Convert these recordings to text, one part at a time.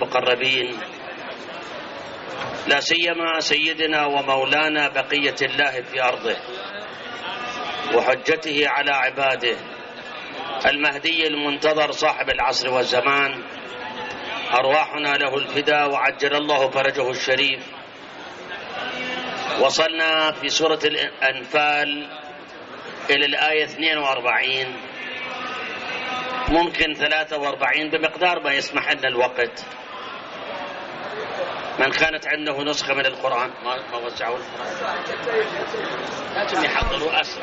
المقربين، لا سيما سيدنا ومولانا بقية الله في أرضه وحجته على عباده المهدي المنتظر صاحب العصر والزمان، أرواحنا له الفداء وعجل الله فرجه الشريف. وصلنا في سورة الأنفال إلى الآية 42، ممكن 43 بمقدار ما يسمح لنا الوقت. من كانت عنده نسخة من القرآن ما وزعوا القرآن لازم يحضروا أسرع.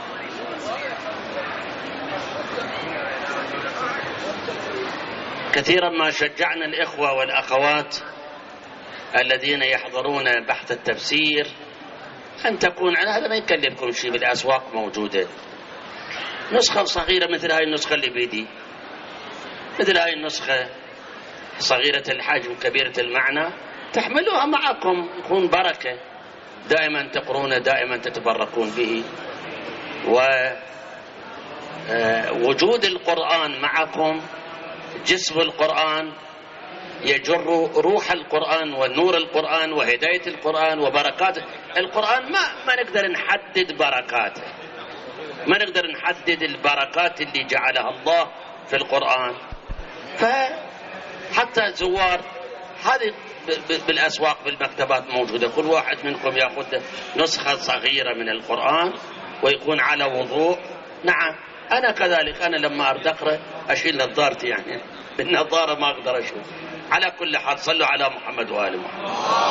كثيرا ما شجعنا الإخوة والأخوات الذين يحضرون بحث التفسير أن تكون على هذا، ما يكلفكم شيء، بالأسواق موجودة نسخة صغيرة مثل هاي النسخة اللي بيدي، مثل هاي النسخة صغيرة الحجم كبيرة المعنى، تحملوها معكم، يكون بركة، دائما تقرون، دائما تتبركون به. ووجود القرآن معكم، جسم القرآن يجر روح القرآن ونور القرآن وهداية القرآن وبركات القرآن. ما نقدر نحدد بركاته، ما نقدر نحدد البركات اللي جعلها الله في القرآن. فحتى الزوار هذه بالأسواق بالمكتبات موجودة، كل واحد منكم يأخذ نسخة صغيرة من القرآن ويكون على وضوء. نعم أنا كذلك، أنا لما أريد أقرأ أشيل نظارتي، يعني بالنظارة ما أقدر أشوف. على كل حال صلوا على محمد وآل محمد.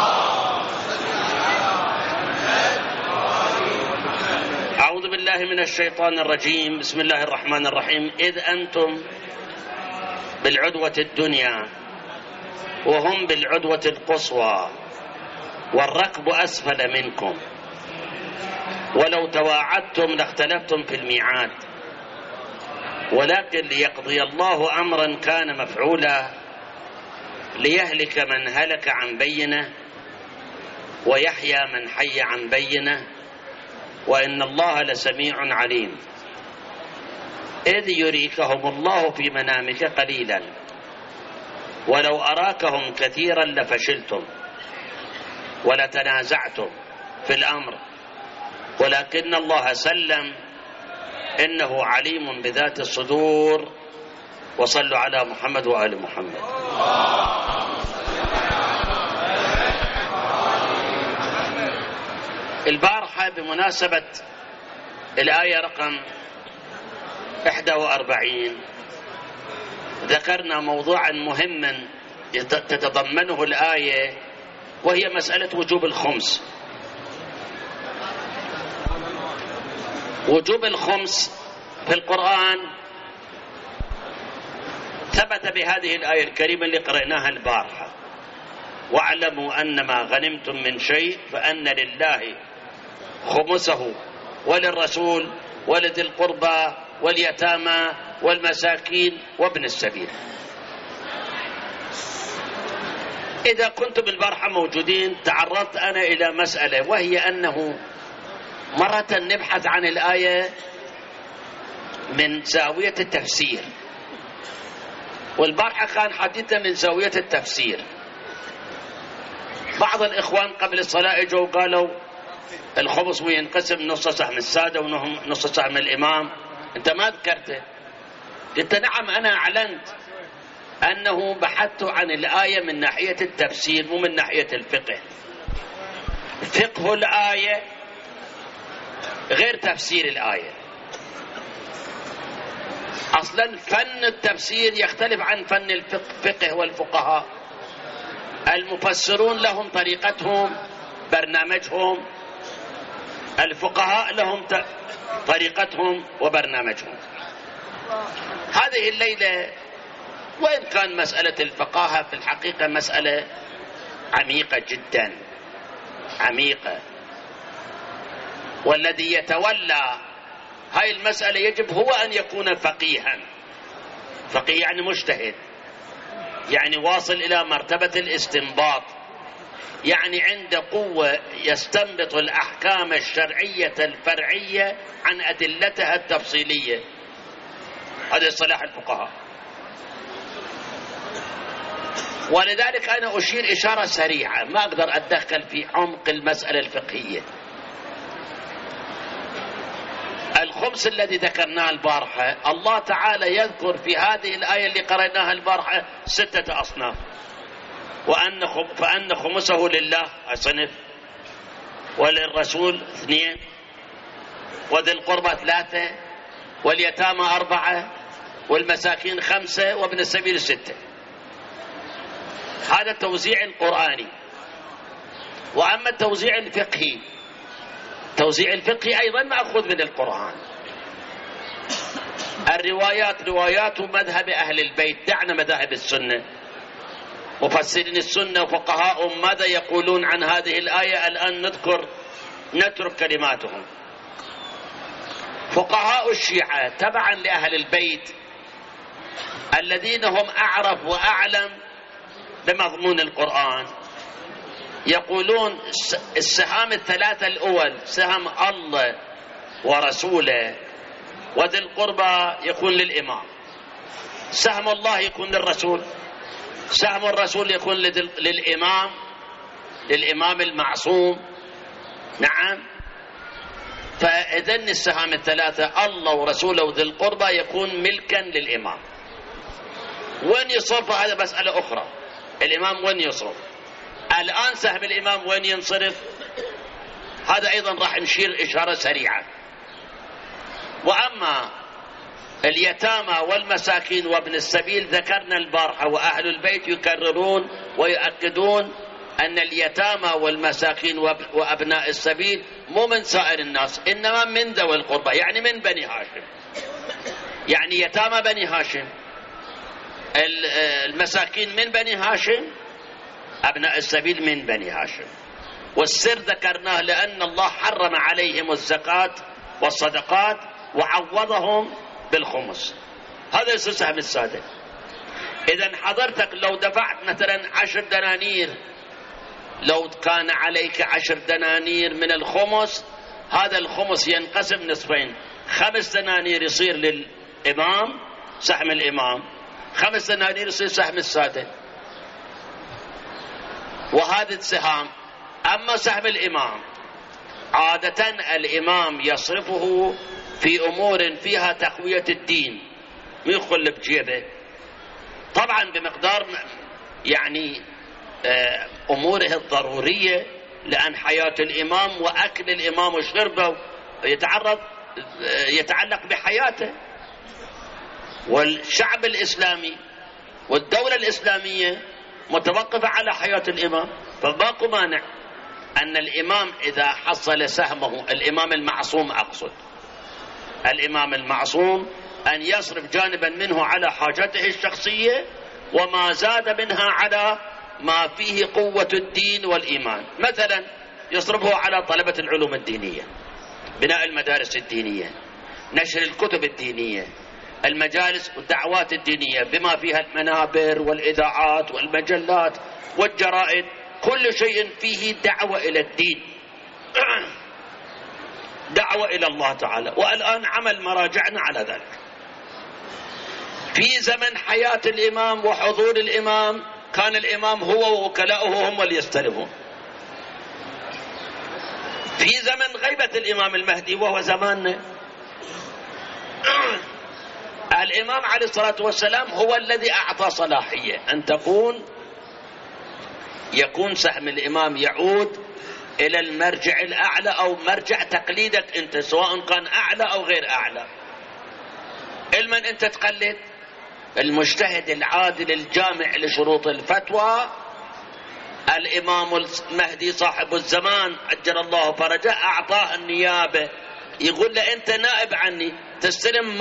أعوذ بالله من الشيطان الرجيم، بسم الله الرحمن الرحيم. إذ أنتم بالعدوة الدنيا وهم بالعدوة القصوى والركب أسفل منكم ولو تواعدتم لاختلفتم في الميعاد ولكن ليقضي الله أمرا كان مفعولا ليهلك من هلك عن بينه ويحيى من حي عن بينه وإن الله لسميع عليم. إذ يريكهم الله في منامك قليلا ولو أراكهم كثيرا لفشلتم ولتنازعتم في الأمر ولكن الله سلم إنه عليم بذات الصدور. وصلوا على محمد وآل محمد. البارحة بمناسبة الآية رقم 41 ذكرنا موضوعا مهما تتضمنه الآية، وهي مسألة وجوب الخمس. وجوب الخمس في القرآن ثبت بهذه الآية الكريمة اللي قرأناها البارحة: واعلموا أن ما غنمتم من شيء فأن لله خمسه وللرسول ولذي القربى واليتامى والمساكين وابن السبيل. إذا كنتم البارحة موجودين تعرضت أنا إلى مسألة، وهي أنه مرة نبحث عن الآية من زاوية التفسير، والبارحة كان حديثنا من زاوية التفسير. بعض الإخوان قبل الصلاة اجوا قالوا الخمس ينقسم نص سهم السادة ونص سهم الإمام، أنت ما ذكرته. قلت نعم، أنا أعلنت أنه بحثت عن الآية من ناحية التفسير مو من ناحية الفقه. فقه الآية غير تفسير الآية. أصلا فن التفسير يختلف عن فن الفقه والفقهاء. المفسرون لهم طريقتهم برنامجهم، الفقهاء لهم طريقتهم وبرنامجهم. هذه الليلة وإن كان مسألة الفقاهة في الحقيقة مسألة عميقة جدا، عميقة، والذي يتولى هاي المسألة يجب هو أن يكون فقيها. فقيه يعني مجتهد، يعني واصل إلى مرتبة الاستنباط، يعني عنده قوة يستنبط الأحكام الشرعية الفرعية عن أدلتها التفصيلية. هذا صلاح الفقهاء. ولذلك أنا أشير إشارة سريعة، ما أقدر أتدخل في عمق المسألة الفقهية. الخمس الذي ذكرناه البارحة، الله تعالى يذكر في هذه الآية اللي قرأناها البارحة 6 أصناف، فأن خمسه لله صنف، وللرسول 2، وذي القربى 3، واليتامى 4، والمساكين 5، وابن السبيل 6. هذا التوزيع القرآني. وأما التوزيع الفقهي، التوزيع الفقهي أيضا مأخوذ من القرآن. الروايات روايات مذهب أهل البيت، دعنا مذاهب السنة. مفسرين السنة وفقهاء ماذا يقولون عن هذه الآية الآن نترك كلماتهم. فقهاء الشيعة تبعا لأهل البيت الذين هم أعرف وأعلم بمضمون القرآن يقولون السهام الثلاثة الأول، سهم الله ورسوله وذي القربى يكون للإمام، سهم الله يكون للرسول، سهم الرسول يكون للإمام المعصوم. نعم. فإذن السهام الثلاثة الله ورسوله وذي القربى يكون ملكا للإمام. وين يصرف هذا مسألة أخرى، الإمام وين يصرف. الآن سهم الإمام وين ينصرف، هذا أيضا راح نشير إشارة سريعة. وأما اليتامى والمساكين وابن السبيل ذكرنا البارحة، وأهل البيت يكررون ويؤكدون أن اليتامى والمساكين وأبناء السبيل مو من سائر الناس، إنما من ذوي القربى، يعني من بني هاشم، يعني يتامى بني هاشم، المساكين من بني هاشم، أبناء السبيل من بني هاشم. والسر ذكرناه لأن الله حرم عليهم الزكاة والصدقات وعوضهم بالخمس، هذا يصير سهم السادة. إذن حضرتك لو دفعت مثلا 10 دنانير، لو كان عليك 10 دنانير من الخمس، هذا الخمس ينقسم نصفين، 5 دنانير يصير للإمام سهم الإمام، 5 دنانير يصير سهم السادة. وهذه السهام. أما سهم الإمام عادة الإمام يصرفه في أمور فيها تقوية الدين، يدخل بجيبه طبعا بمقدار يعني أموره الضرورية، لأن حياة الإمام وأكل الإمام وشربه يتعلق بحياته. والشعب الإسلامي والدولة الإسلامية متوقفة على حياة الإمام، فماكو مانع أن الإمام إذا حصل سهمه، الإمام المعصوم أقصد، الإمام المعصوم أن يصرف جانبا منه على حاجته الشخصية، وما زاد منها على ما فيه قوة الدين والإيمان. مثلا يصرفه على طلبة العلوم الدينية، بناء المدارس الدينية، نشر الكتب الدينية، المجالس والدعوات الدينية بما فيها المنابر والإذاعات والمجلات والجرائد، كل شيء فيه دعوة إلى الدين، دعوة إلى الله تعالى. والآن عمل مراجعنا على ذلك. في زمن حياة الإمام وحضور الإمام كان الإمام هو ووكلاؤه هم اللي يستلمون. في زمن غيبة الإمام المهدي وهو زماننا، الإمام عليه الصلاة والسلام هو الذي أعطى صلاحية أن يكون سهم الإمام يعود إلى المرجع الأعلى أو مرجع تقليدك أنت، سواء كان أعلى أو غير أعلى. علما أنت تقلد المجتهد العادل الجامع لشروط الفتوى، الإمام المهدي صاحب الزمان عجل الله فرجه أعطاه النيابة، يقول له أنت نائب عني، تستلم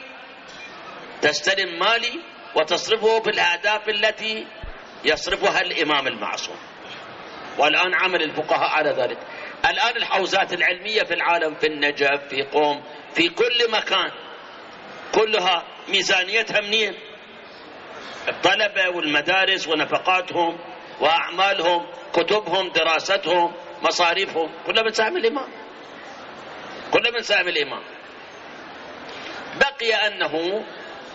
مالي وتصرفه بالأهداف التي يصرفها الإمام المعصوم. والآن عمل الفقهاء على ذلك. الآن الحوزات العلمية في العالم، في النجف، في قوم، في كل مكان، كلها ميزانيتها منين؟ الطلبة والمدارس ونفقاتهم وأعمالهم، كتبهم، دراستهم، مصاريفهم، كلها من سهم الإمام، كلها من سهم الإمام. بقي أنه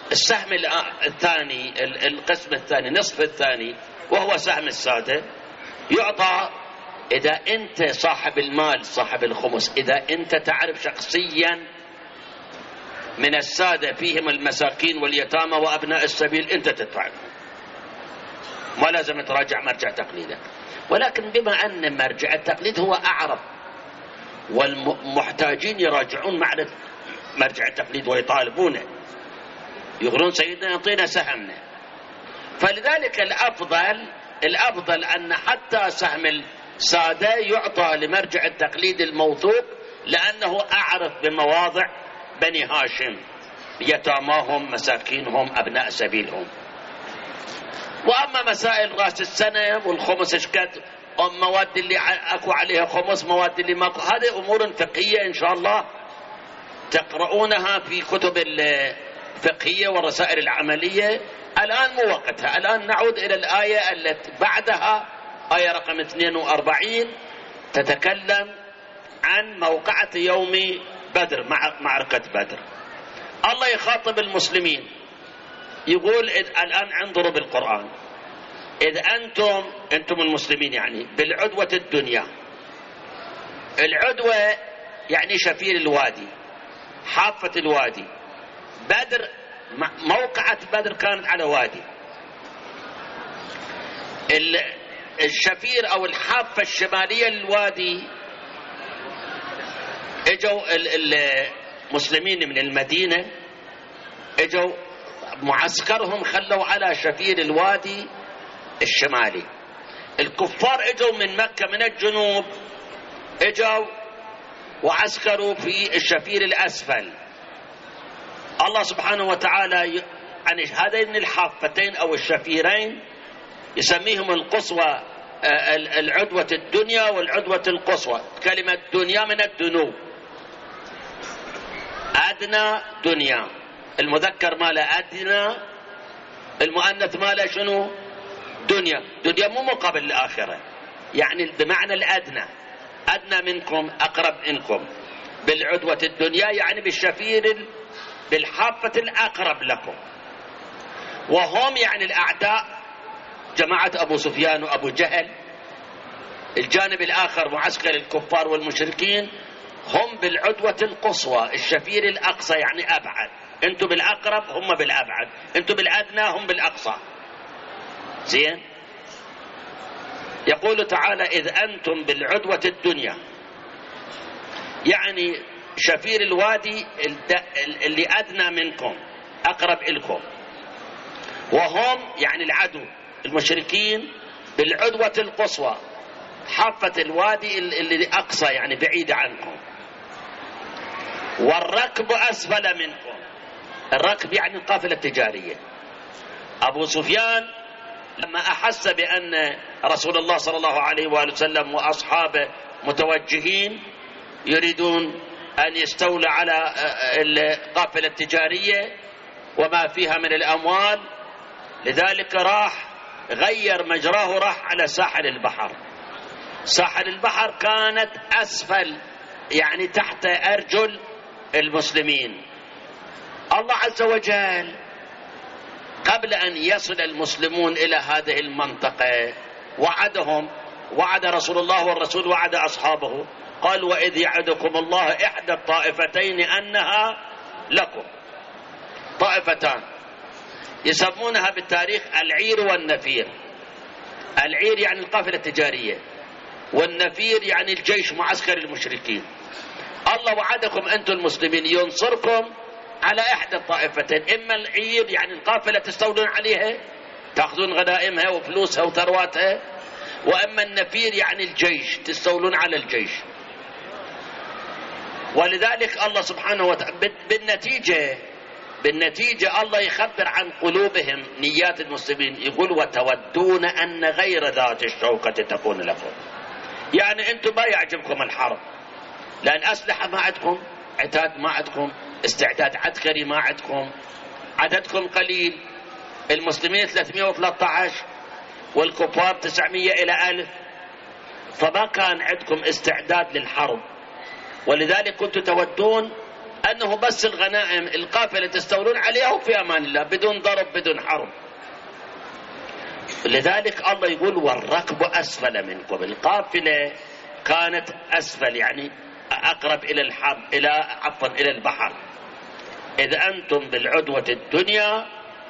السهم الثاني، القسم الثاني، نصف الثاني، وهو سهم السادة، يعطى إذا أنت صاحب المال صاحب الخمس، إذا أنت تعرف شخصيا من السادة فيهم المساكين واليتامى وأبناء السبيل، أنت تدفع، ما لازم تراجع مرجع تقليدك. ولكن بما أن مرجع التقليد هو أعرف، والمحتاجين يراجعون معرفة مرجع التقليد ويطالبونه، يقولون سيدنا يعطينا سهمنا. فلذلك الأفضل أن حتى سهم السادة يعطى لمرجع التقليد الموثوق، لأنه أعرف بمواضع بني هاشم، يتاماهم، مساكينهم، أبناء سبيلهم. وأما مسائل رأس السنة والخمس اشكت، مواد اللي أكو عليها خمس، مواد اللي ماكو، هذه أمور فقهية إن شاء الله تقرؤونها في كتب الفقهية والرسائل العملية. الآن مو وقتها. الآن نعود إلى الآية التي بعدها، آية رقم 42، تتكلم عن موقعة يوم بدر، معركة بدر. الله يخاطب المسلمين يقول الآن انظروا بالقرآن، إذ أنتم المسلمين يعني بالعدوة الدنيا. العدوة يعني شفير الوادي، حافة الوادي. بدر، موقعة بدر كانت على وادي. الشفير أو الحافة الشمالية للوادي، اجوا المسلمين من المدينة، اجوا معسكرهم خلوا على شفير الوادي الشمالي. الكفار اجوا من مكة من الجنوب، اجوا وعسكروا في الشفير الأسفل. الله سبحانه وتعالى عن هذين الحافتين أو الشفيرين يسميهم القصوى، العدوة الدنيا والعدوة القصوى. كلمة دنيا من الدنو، أدنى دنيا، المذكر ماله أدنى، المؤنث ماله شنو؟ دنيا. دنيا مو مقابل الآخرة، يعني بمعنى الأدنى، أدنى منكم أقرب منكم. بالعدوة الدنيا يعني بالشفير، بالحافة الأقرب لكم. وهم يعني الأعداء، جماعة أبو سفيان وأبو جهل. الجانب الآخر معسكر الكفار والمشركين، هم بالعدوة القصوى، الشفير الأقصى يعني أبعد. أنتم بالأقرب، هم بالأبعد. أنتم بالأدنى، هم بالأقصى. زين؟ يقول تعالى إذ أنتم بالعدوة الدنيا، يعني شفير الوادي اللي أدنى منكم أقرب إلكم. وهم يعني العدو المشركين بالعدوة القصوى، حافة الوادي اللي أقصى يعني بعيدة عنكم. والركب أسفل منكم. الركب يعني القافلة التجارية. أبو سفيان لما أحس بأن رسول الله صلى الله عليه وآله وسلم وأصحابه متوجهين يريدون أن يستولى على القافلة التجارية وما فيها من الأموال، لذلك راح غير مجراه، راح على ساحل البحر. ساحل البحر كانت أسفل، يعني تحت أرجل المسلمين. الله عز وجل قبل أن يصل المسلمون إلى هذه المنطقة وعدهم، وعد رسول الله والرسول وعد أصحابه، قال وإذ يعدكم الله إحدى الطائفتين أنها لكم. طائفتان يسمونها بالتاريخ العير والنفير. العير يعني القافلة التجارية، والنفير يعني الجيش معسكر المشركين. الله وعدكم أنتم المسلمين ينصركم على إحدى الطائفتين، إما العير يعني القافلة تستولون عليها تأخذون غنائمها وفلوسها وثرواتها، وأما النفير يعني الجيش تستولون على الجيش. ولذلك الله سبحانه وتعالى بالنتيجة الله يخبر عن قلوبهم، نيات المسلمين، يقول وتودون أن غير ذات الشوكة تكون لكم. يعني أنتم ما يعجبكم الحرب، لأن أسلحة ما عندكم، عتاد ما عندكم، استعداد عسكري ما عندكم، عددكم قليل، المسلمين 313 والكفار 900 إلى 1000، فما كان عندكم استعداد للحرب. ولذلك كنتم تودون أنه بس الغنائم القافلة تستولون عليها وفي أمان الله بدون ضرب بدون حرب. لذلك الله يقول والركب أسفل منكم. القافلة كانت أسفل يعني أقرب إلى إلى البحر. إذ أنتم بالعدوة الدنيا،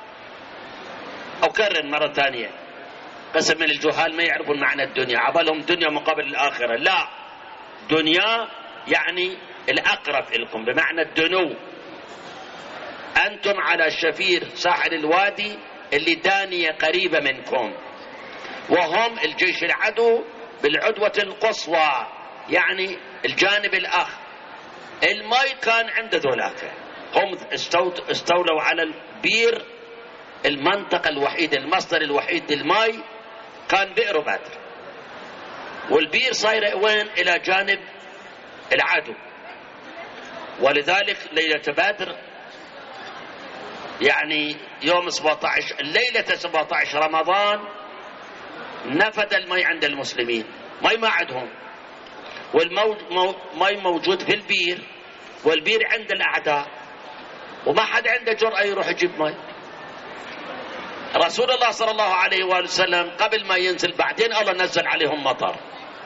أكرر مرة ثانية، قسم من الجهال ما يعرفون معنى الدنيا، عبالهم دنيا مقابل الآخرة. لا، دنيا يعني الأقرب لكم بمعنى الدنو. أنتم على شفير ساحل الوادي اللي دانية قريبة منكم، وهم الجيش العدو بالعدوة القصوى يعني الجانب الآخر. الماء كان عند ذولاك، هم استولوا على البير. المنطقة الوحيدة المصدر الوحيد للماء كان بئر بدر، والبير صايرة وين؟ إلى جانب العدو. ولذلك ليلة بدر يعني يوم 17 ليلة 17 رمضان نفد الماء عند المسلمين، ماء ما عندهم، والماء موجود في البير، والبير عند الأعداء، وما حد عنده جرأة يروح يجيب ماء. رسول الله صلى الله عليه وآله وسلم قبل ما ينزل، بعدين الله نزل عليهم مطر،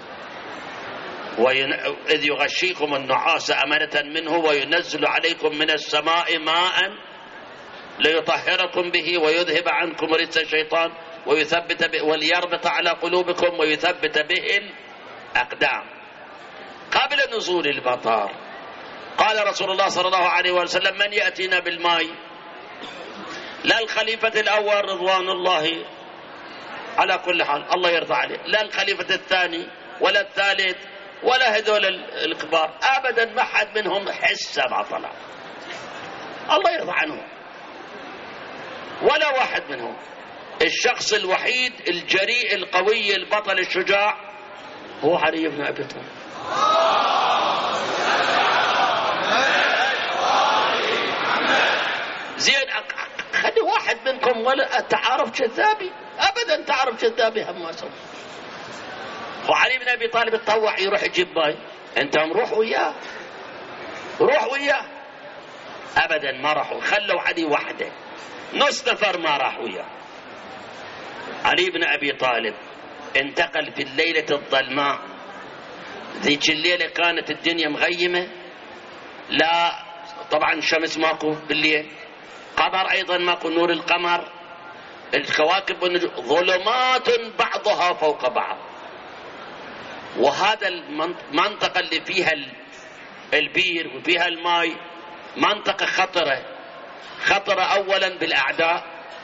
إذ يغشيكم النعاس أمنة منه وينزل عليكم من السماء ماء ليطهركم به ويذهب عنكم رجس الشيطان وليربط على قلوبكم ويثبت به الأقدام. قبل نزول المطر قال رسول الله صلى الله عليه وسلم من يأتينا بالماء؟ لا الخليفة الأول رضوان الله على كل حال الله يرضى عليه، لا الخليفة الثاني ولا الثالث ولا هذول الكبار أبدا، ما حد منهم حسة ما طلع، الله يرضى عنهم ولا واحد منهم. الشخص الوحيد الجريء القوي البطل الشجاع هو علي بن أبي طالب. زين، خلي واحد منكم ولا تعارف كذابي أبدا، تعارف كذابي هم ما سوى. وعلي بن أبي طالب تطوع يروح يجيب ماي، أنتم روح وياه، روح وياه. أبدا ما راحوا، خلوا علي وحده، نص نفر ما راح وياه. علي بن أبي طالب انتقل في الليلة الظلماء، ذيك الليلة كانت الدنيا مغيمة، لا طبعا شمس ماكو بالليل، قمر أيضا ماكو، نور القمر، الكواكب والنجوم، ظلمات بعضها فوق بعض. وهذا المنطقة اللي فيها البير وفيها الماء منطقة خطرة أولا بالأعداء،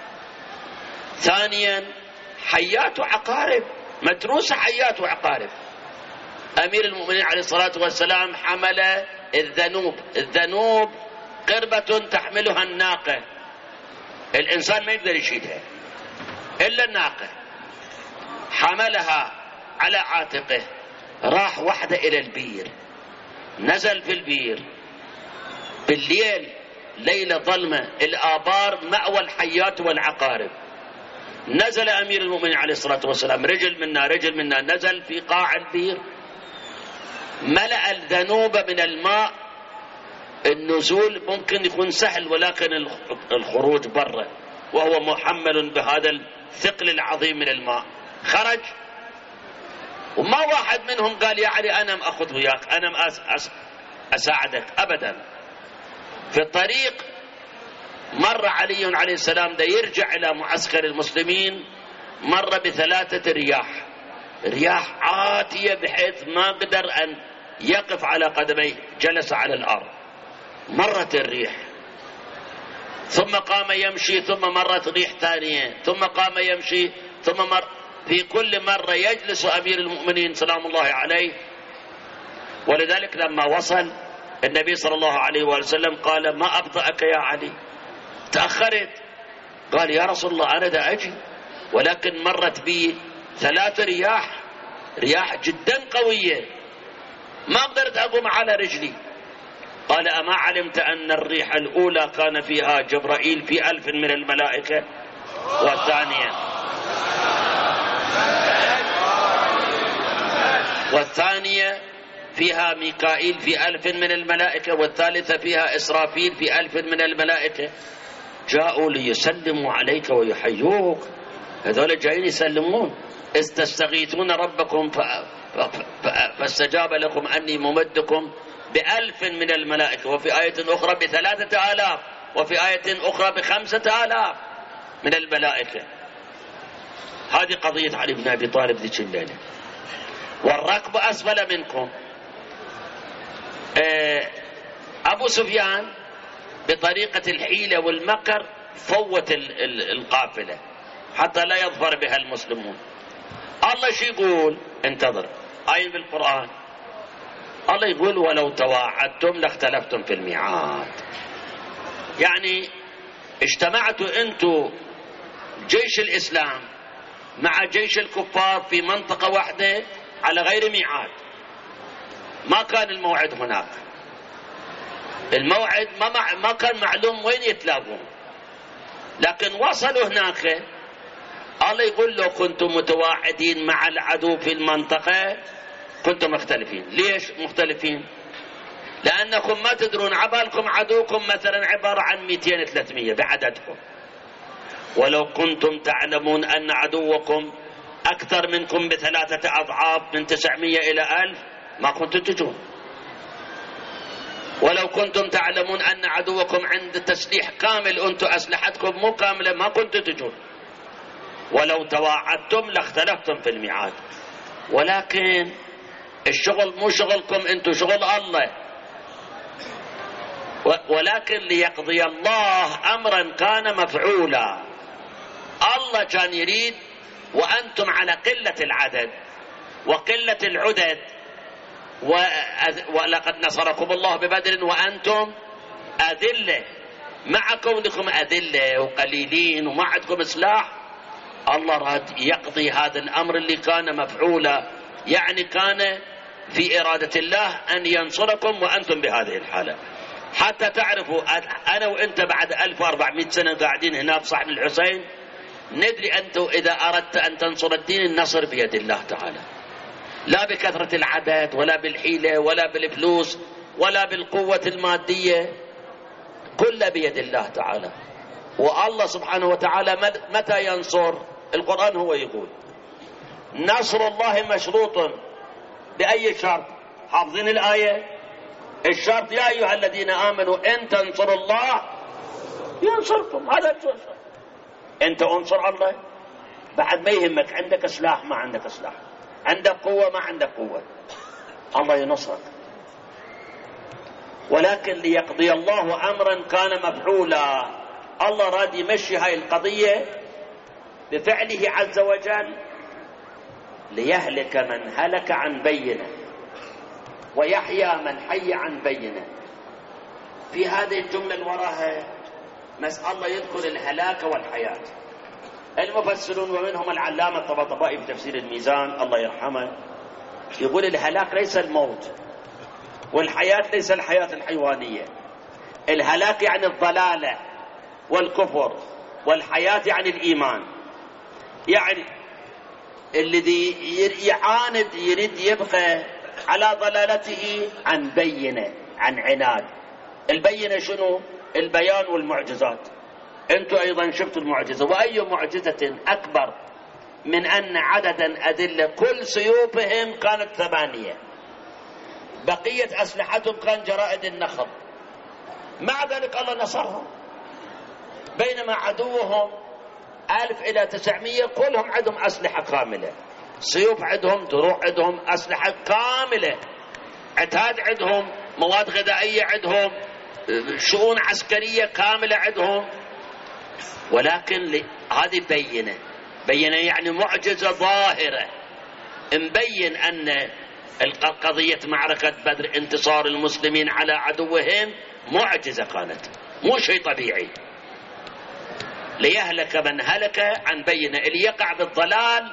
ثانيا حيات وعقارب متروسة، حيات وعقارب. أمير المؤمنين عليه الصلاة والسلام حمل الذنوب قربة تحملها الناقة، الإنسان ما يقدر يشيلها إلا الناقة، حملها على عاتقه، راح وحده إلى البير، نزل في البير بالليل، ليلة ظلمة، الآبار مأوى الحيات والعقارب. نزل أمير المؤمنين عليه الصلاة والسلام رجل منا نزل في قاع البير، ملأ الذنوب من الماء. النزول ممكن يكون سهل، ولكن الخروج برا وهو محمل بهذا الثقل العظيم من الماء. خرج وما واحد منهم قال يا علي أنا أخذ وياك، أنا أساعدك أبدا. في الطريق مر علي عليه السلام دا يرجع إلى معسكر المسلمين، مر ب3 رياح عاتية بحيث ما قدر أن يقف على قدميه، جلس على الأرض. مرت الريح ثم قام يمشي، ثم مرت ريح ثانية، ثم قام يمشي، ثم في كل مرة يجلس أمير المؤمنين سلام الله عليه. ولذلك لما وصل النبي صلى الله عليه وسلم قال ما أبطأك يا علي، تأخرت. قال يا رسول الله أنا دا أجي، ولكن مرت بي 3 رياح جدا قوية، ما قدرت أقوم على رجلي. قال أما علمت أن الريح الأولى كان فيها جبرائيل في 1000 من الملائكة، والثانية فيها ميكائيل في 1000 من الملائكة، والثالثة فيها إسرافيل في 1000 من الملائكة. جاءوا ليسلموا عليك ويحيوك، هذول جايين يسلمون. إذ تستغيثون ربكم فاستجاب لكم أني ممدكم ب1000 من الملائكة، وفي آية أخرى ب3000، وفي آية أخرى ب5000 من الملائكة. هذه قضية علي بن أبي طالب ذيك الليلة. والركب أسفل منكم. أبو سفيان بطريقة الحيلة والمكر فوت القافلة حتى لا يظفر بها المسلمون. الله شو يقول؟ انتظر، آية بالقرآن الله يقول ولو تواعدتم لاختلفتم في الميعاد. يعني اجتمعتوا انتوا جيش الإسلام مع جيش الكفار في منطقة واحدة على غير ميعاد. ما كان الموعد هناك، الموعد ما كان معلوم وين يتلاقون، لكن وصلوا هناك. الله يقول لو كنتم متواعدين مع العدو في المنطقة كنتم مختلفين. ليش مختلفين؟ لأنكم ما تدرون، عبالكم عدوكم مثلا عبارة عن 200-300 بعددكم، ولو كنتم تعلمون أن عدوكم أكثر منكم ب3 أضعاف، من 900 إلى 1000، ما كنتم تجون. ولو كنتم تعلمون أن عدوكم عند تسليح كامل أنتم أسلحتكم مو كاملة، ما كنتم تجون. ولو تواعدتم لاختلفتم في الميعاد. ولكن الشغل مو شغلكم انتم، شغل الله. ولكن ليقضي الله أمرا كان مفعولا. الله كان يريد وأنتم على قلة العدد وقلة العدد، ولقد نصركم الله ببدر وأنتم أذلة. مع كونكم أذلة وقليلين وما عندكم سلاح، الله راد يقضي هذا الأمر اللي كان مفعولا، يعني كان في إرادة الله أن ينصركم وأنتم بهذه الحالة. حتى تعرفوا أنا وإنت بعد 1400 سنة قاعدين هنا في صحن الحسين، ندري أنتم إذا أردت أن تنصر الدين النصر بيد الله تعالى، لا بكثرة العدد ولا بالحيلة ولا بالفلوس ولا بالقوة المادية، كل بيد الله تعالى. والله سبحانه وتعالى متى ينصر؟ القرآن هو يقول نصر الله مشروط بأي شرط؟ حافظين الآية؟ الشرط يا أيها الذين آمنوا إن تنصروا الله ينصركم. هذا الشرط. أنت انصر الله، بعد ما يهمك عندك سلاح ما عندك سلاح، عندك قوة ما عندك قوة، الله ينصرك. ولكن ليقضي الله أمرا كان مفعولا. الله راد يمشي هاي القضية بفعله عز وجل ليهلك من هلك عن بينه ويحيى من حي عن بينه. في هذه الجملة وراها الله يذكر الهلاك والحياة. المفسرون ومنهم العلامة الطباطبائي في تفسير الميزان الله يرحمه يقول الهلاك ليس الموت، والحياة ليس الحياة الحيوانية. الهلاك يعني الضلالة والكفر، والحياة يعني الإيمان. يعني الذي يعاند يريد يبقى على ضلالته عن بينة، عن عناد. البينة شنو؟ البيان والمعجزات. انتم ايضا شفتوا المعجزة، واي معجزة اكبر من ان عددا اذلة كل سيوفهم كانت 8، بقية اسلحتهم كان جرائد النخل، مع ذلك الله نصرهم. بينما عدوهم 1000 إلى 900 كلهم عندهم اسلحة كاملة، سيوف عندهم، دروع عندهم، اسلحة كاملة، عتاد عندهم، مواد غذائية عندهم، شؤون عسكرية كاملة عندهم. ولكن هذه بينة يعني معجزة ظاهرة، مبين أن قضية معركة بدر انتصار المسلمين على عدوهم معجزة كانت، مو شيء طبيعي. ليهلك من هلك عن بينة، اللي يقع بالضلال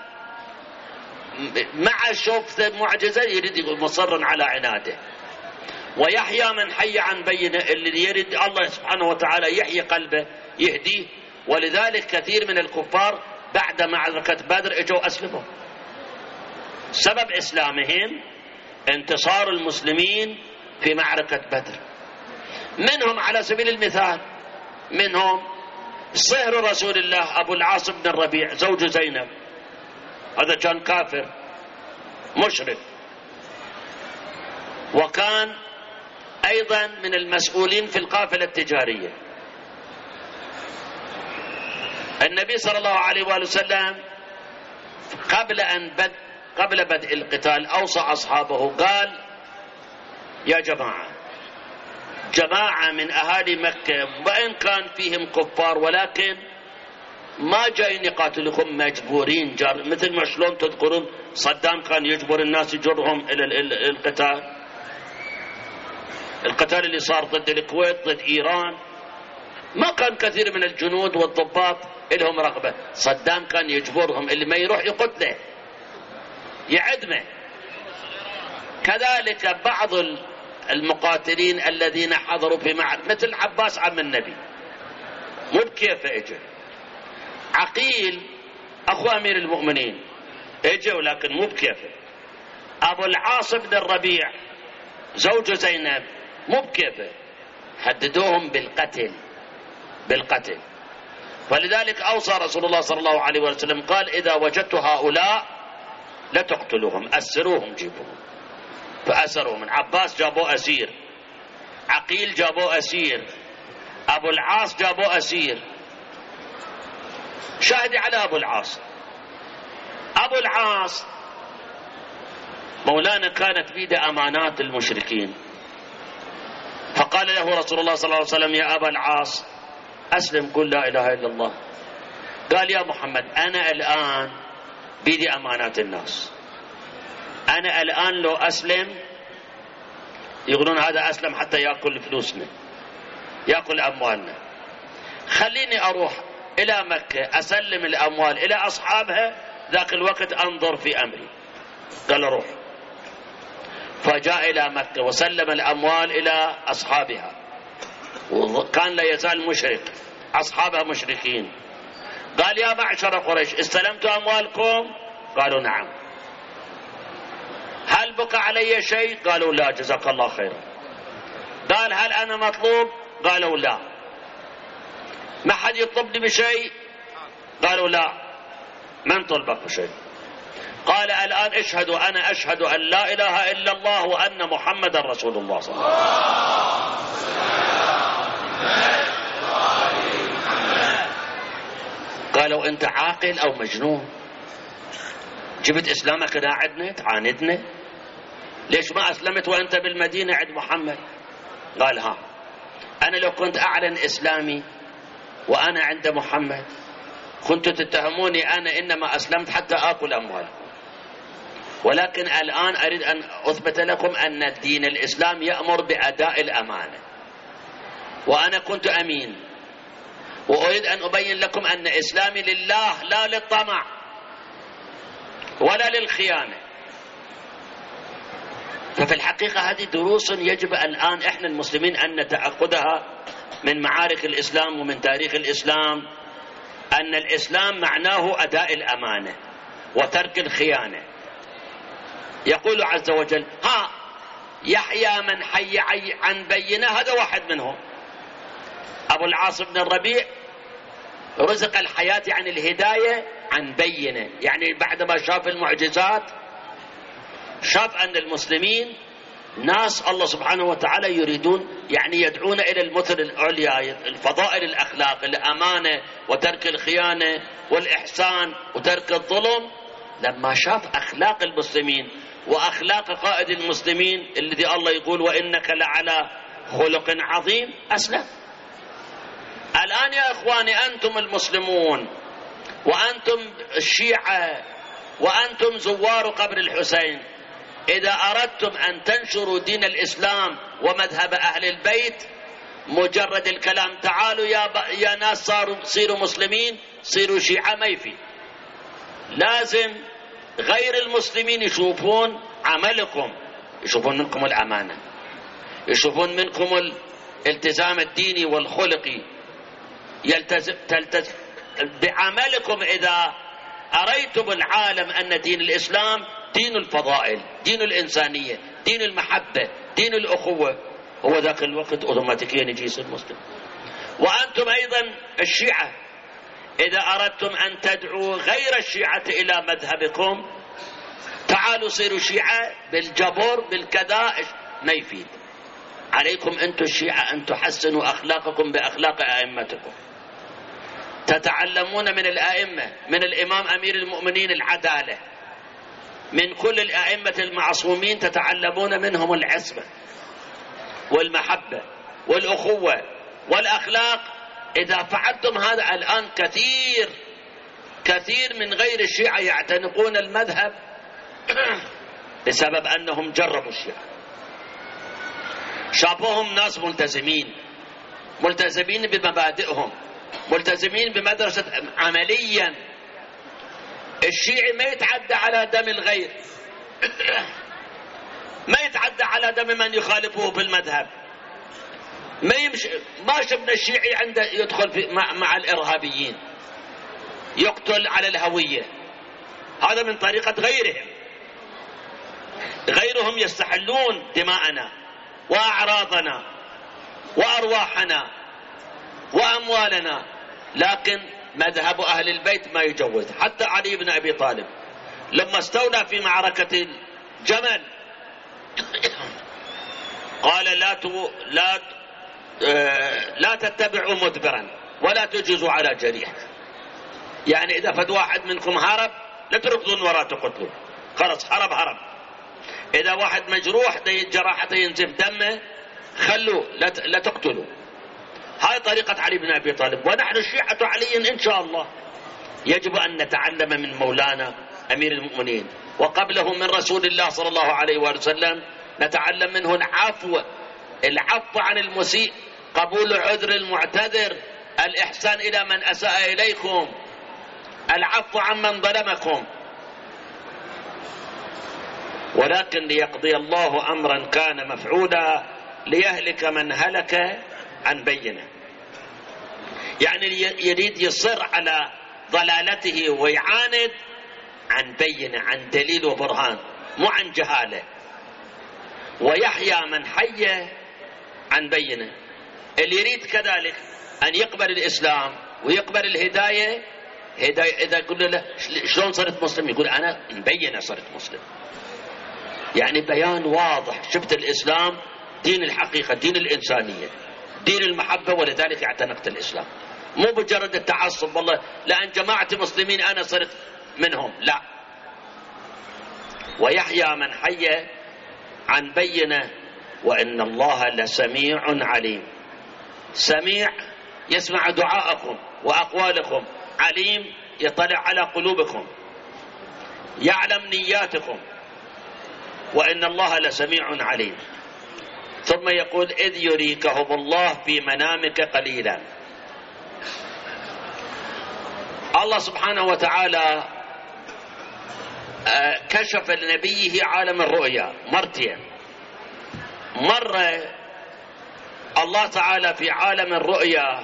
مع شوف معجزة يريد يقول مصرا على عناده. ويحيى من حي عن بينة، اللي يريد الله سبحانه وتعالى يحيي قلبه يهديه. ولذلك كثير من الكفار بعد معركة بدر اجوا أسلموا. سبب إسلامهم انتصار المسلمين في معركة بدر. منهم على سبيل المثال، منهم صهر رسول الله أبو العاص بن الربيع زوج زينب، هذا كان كافر مشرك، وكان أيضا من المسؤولين في القافلة التجارية. النبي صلى الله عليه وآله وسلم قبل بدء القتال أوصى أصحابه، قال: يا جماعة من أهالي مكة وإن كان فيهم كفار ولكن ما جايين يقاتلكم مجبورين، مثل ما شلون تذكرون صدام كان يجبر الناس يجرهم إلى القتال اللي صار ضد الكويت ضد إيران، ما كان كثير من الجنود والضباط لهم رغبة، صدام كان يجبرهم، اللي ما يروح يقتله يعدمه. كذلك بعض المقاتلين الذين حضروا في معركة مثل عباس عم النبي، مو بكيف اجى. عقيل اخو امير المؤمنين اجى ولكن مو بكيفه. ابو العاص بن الربيع زوج زينب مو بكيفه، هددوهم بالقتل. فلذلك اوصى رسول الله صلى الله عليه وسلم، قال: اذا وجدت هؤلاء لا تقتلوهم، اسروهم جيبوهم. فاسروا، من عباس جابوه اسير، عقيل جابوه اسير، ابو العاص جابوه اسير. شاهدي على ابو العاص مولانا كانت بيده امانات المشركين، فقال له رسول الله صلى الله عليه وسلم: يا ابا العاص اسلم، قل لا اله الا الله. قال: يا محمد انا الان بيدي امانات الناس، أنا الآن لو أسلم يقولون هذا أسلم حتى يأكل فلوسنا، يأكل أموالنا، خليني أروح إلى مكة أسلم الأموال إلى أصحابها، ذاك الوقت أنظر في أمري. قال: روح. فجاء إلى مكة وسلم الأموال إلى أصحابها، وكان لا يزال مشرك، أصحابها مشركين. قال: يا معشر قريش استلمتوا أموالكم؟ قالوا: نعم. هل بقى علي شيء؟ قالوا: لا، جزاك الله خيرا. قال: هل أنا مطلوب؟ قالوا: لا. ما حد يطلبني بشيء؟ قالوا: لا، من طلبك بشيء؟ قال: الآن اشهدوا، أنا أشهد أن لا إله إلا الله وأن محمد رسول الله صلى الله عليه وسلم. قالوا: أنت عاقل أو مجنون؟ جبت إسلامك كذا عندنا تعاندنا؟ ليش ما أسلمت وأنت بالمدينة عند محمد؟ قال: ها، أنا لو كنت أعلن إسلامي وأنا عند محمد كنت تتهموني أنا إنما أسلمت حتى آكل أموالكم، ولكن الآن أريد أن أثبت لكم أن الدين الإسلام يأمر بأداء الأمانة، وأنا كنت أمين، وأريد أن أبين لكم أن إسلامي لله لا للطمع ولا للخيانة. ففي الحقيقة هذه دروس يجب الآن إحنا المسلمين أن نتأخذها من معارك الإسلام ومن تاريخ الإسلام، أن الإسلام معناه أداء الأمانة وترك الخيانة. يقول عز وجل: ها يحيى من حي عن بينة، هذا واحد منهم. أبو العاص بن الربيع رزق الحياة عن الهداية عن بينة، يعني بعدما شاف المعجزات شاف أن المسلمين ناس الله سبحانه وتعالى يريدون، يعني يدعون إلى المثل العليا، الفضائل الأخلاق، الأمانة وترك الخيانة والإحسان وترك الظلم. لما شاف أخلاق المسلمين وأخلاق قائد المسلمين الذي الله يقول: وإنك لعلى خلق عظيم، أسلم. الآن يا إخواني أنتم المسلمون وأنتم الشيعة وأنتم زوار قبر الحسين، إذا أردتم أن تنشروا دين الإسلام ومذهب أهل البيت، مجرد الكلام تعالوا يا ناس صيروا مسلمين، صيروا شيعة، ما يفيد. لازم غير المسلمين يشوفون عملكم، يشوفون منكم الأمانة، يشوفون منكم الالتزام الديني والخلقي، تلتزم بعملكم. إذا أريتم العالم أن دين الإسلام دين الفضائل، دين الإنسانية، دين المحبة، دين الأخوة، هو ذاك الوقت أوتوماتيكيا يجي يصير مسلم. وأنتم أيضا الشيعة إذا أردتم أن تدعوا غير الشيعة إلى مذهبكم تعالوا صيروا شيعة بالجبر بالكذا، ما يفيد. عليكم أنتم الشيعة أن تحسنوا أخلاقكم بأخلاق أئمتكم، تتعلمون من الأئمة، من الإمام أمير المؤمنين العدالة، من كل الأئمة المعصومين تتعلمون منهم العصمة والمحبة والأخوة والأخلاق. إذا فعلتم هذا الآن كثير من غير الشيعة يعتنقون المذهب بسبب أنهم جربوا الشيعة، شافوهم ناس ملتزمين بمبادئهم، ملتزمين بمدرسة عمليا. الشيعي ما يتعدى على دم الغير، ما يتعدى على دم من يخالفه في المذهب، ما شفنا الشيعي عنده يدخل مع الإرهابيين يقتل على الهوية، هذا من طريقة غيرهم يستحلون دماءنا وأعراضنا وأرواحنا وأموالنا، لكن مذهب أهل البيت ما يجوز. حتى علي بن أبي طالب لما استولى في معركة الجمل قال لا تتبعوا مدبرا ولا تجزوا على جريح، يعني إذا فد واحد منكم هرب لا تركضون وراء تقتلوا، خلاص هرب. إذا واحد مجروح جراحته ينزف دمه خلوه لا تقتلوا. هاي طريقة علي بن أبي طالب. ونحن الشيعة علي إن شاء الله يجب أن نتعلم من مولانا أمير المؤمنين وقبله من رسول الله صلى الله عليه وسلم، نتعلم منه العفو عن المسيء، قبول عذر المعتذر، الإحسان إلى من أساء إليكم، العفو عن من ظلمكم. ولكن ليقضي الله أمرا كان مفعولا ليهلك من هلك عن بينه، يعني يريد يصر على ضلالته ويعاند عن بينه، عن دليل وبرهان، مو عن جهالة. ويحيى من حي عن بينه، اللي يريد كذلك أن يقبل الإسلام ويقبل الهداية. إذا يقول له شلون صرت مسلم، يقول أنا مبينة صرت مسلم، يعني بيان واضح، شفت الإسلام دين الحقيقة، دين الإنسانية، دين المحبة، ولذلك اعتنقت الإسلام. مو مجرد التعصب والله لأن جماعة مسلمين أنا صرت منهم، لا. ويحيى من حي عن بينه وإن الله لسميع عليم. سميع يسمع دعاءكم وأقوالكم، عليم يطلع على قلوبكم، يعلم نياتكم، وإن الله لسميع عليم. ثم يقول إذ يريكهم الله في منامك قليلا. الله سبحانه وتعالى كشف لنبيه عالم الرؤيا مرتين. مرة الله تعالى في عالم الرؤيا